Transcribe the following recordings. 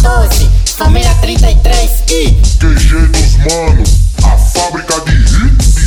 12, família 33 e QG dos mano, a fábrica de hits.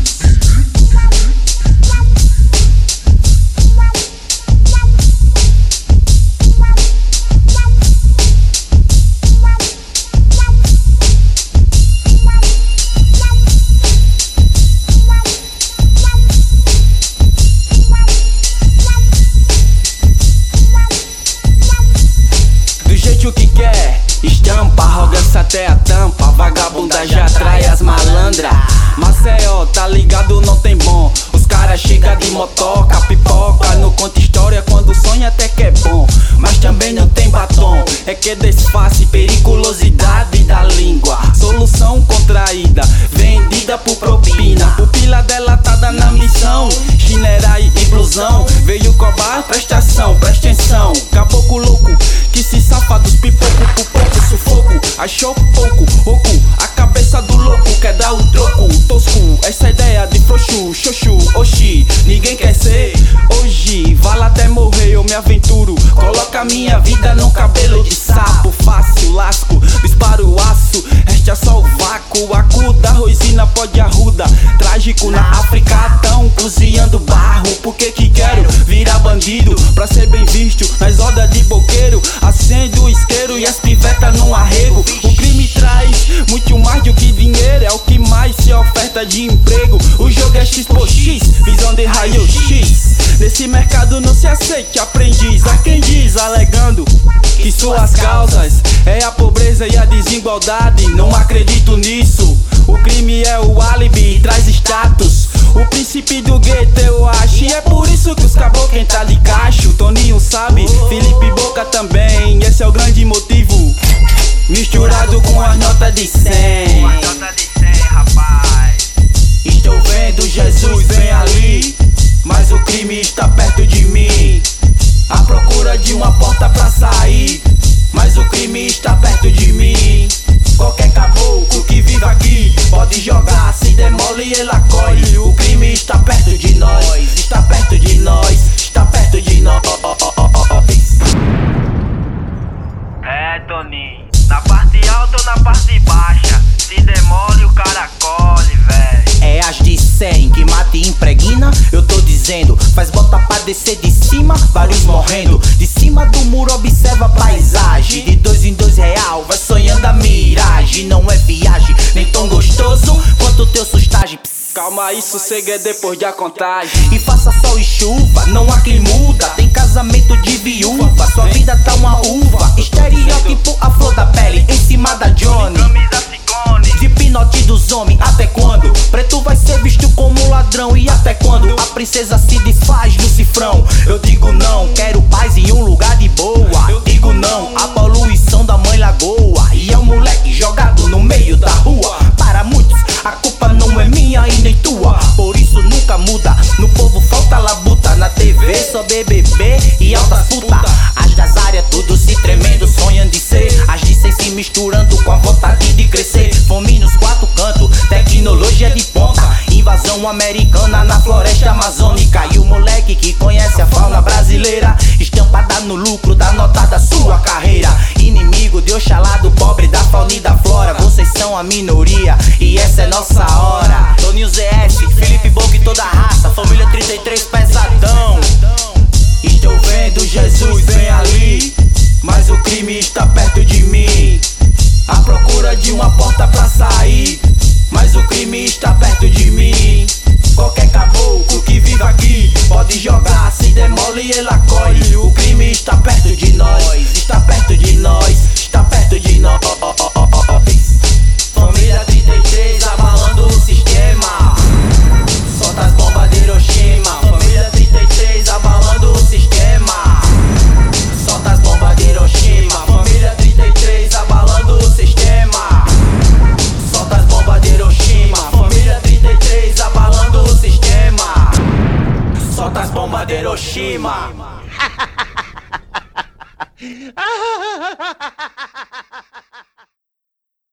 O que quer, estampa, arrogância até a tampa. Vagabunda já atrai as malandra. Maceió, tá ligado, não tem bom. Os caras chegam de motoca, pipoca. Não conta história quando sonha até que é bom. Mas também não tem batom. É que desface, periculosidade da língua. Solução contraída, vendida por propina. Pupila delatada na missão. Chinerai e blusão. Veio cobrar prestação, presta atenção. Caboclo louco que se safa dos pipoco, por pouco sufoco. Achou pouco, oco, a cabeça do louco quer dar o troco. Tosco, essa ideia de frouxo, xoxo, oxi, ninguém quer ser. Hoje, vala até morrer, eu me aventuro. Coloca minha vida no cabelo de sapo. Fácil, lasco, disparo o aço. Resta só o vácuo, acuda, rosina pode arruda. Trágico na África, tão cozinhando barro. Por que que quero virar bandido? Pra ser bem visto nas rodas de boqueiro. Acendo o isqueiro e as pivetas no arrego. O crime traz muito mais do que dinheiro. É o que mais se oferta de emprego. O jogo é X por X, visão de raio X. Nesse mercado não se aceita aprendiz. Há quem diz, alegando que suas causas é a pobreza e a desigualdade. Não acredito nisso. O crime é o álibi, traz status. O príncipe do gueto eu acho. E é por isso que os caboclos entram de cacho. Toninho sabe, Felipe Boca também. Esse é o grande motivo. Misturado com as notas de 100. Com as notas de 100, rapaz. Estou vendo Jesus bem ali, mas o crime está perto de mim. À procura de uma porta pra sair, mas o crime está perto de mim. Qualquer caboclo que vive aqui pode jogar, se demole ele acolhe. O crime está perto de nós, está perto de nós, está perto de nós. É, Toninho, na parte alta ou na parte baixa, se demole o cara colhe, véi. É as de 100 que mata e impregna, eu tô dizendo. Faz bota pra descer de cima, vários morrendo. De cima do muro observa a paisagem. De 2 em 2 real, vai sonhando a miragem. Não é viagem, nem tão gostoso quanto o teu sustagem. Calma aí, sossega é depois da contagem. E faça sol e chuva, não há quem muda. Tem casamento de viúva, sua vida tá uma uva. Estereótipo, a flor da pele em cima da Johnny. Camisa ciclone, De pinote dos homens, até quando? Preto vai ser visto como ladrão. E até quando a princesa se desfaz no cifrão? Eu digo não, quero paz em um lugar de boa. Eu digo não, a poluição da mãe lagoa. E é um moleque jogado no meio da rua. Para muitos, a culpa não é minha e nem tua. Por isso nunca muda, no povo falta labuta. Na TV só BBB e altas puta. As das áreas tudo se tremendo, sonhando de ser. As de 100 se misturando com a vontade de crescer. Fome nos 4 cantos, tecnologia de ponta. Invasão americana na floresta amazônica. E o moleque que conhece a fauna brasileira, estampada no lucro da nota da sua carreira. Inimigo de Oxalá, do pobre, da fauna e da flora. Vocês são a minoria e essa é nossa hora. Toninho ZS, Felipe Boca e toda a raça. Família 33 pesadão. Estou vendo Jesus bem ali, mas o crime está perto de mim. À procura de uma porta pra sair, mas o crime está perto de mim. Qualquer caboclo que vive aqui pode jogar, se demole ele acolhe. O crime está perto de nós, está perto de nós, está perto de nós. Família 33 abalando o sistema. Solta as bombas de Hiroshima. Família 33 abalando o sistema. Solta as bombas de Hiroshima. Família 33 abalando o sistema. Solta as bombas de Hiroshima. Família 33 abalando o sistema. Solta as bombas de Hiroshima.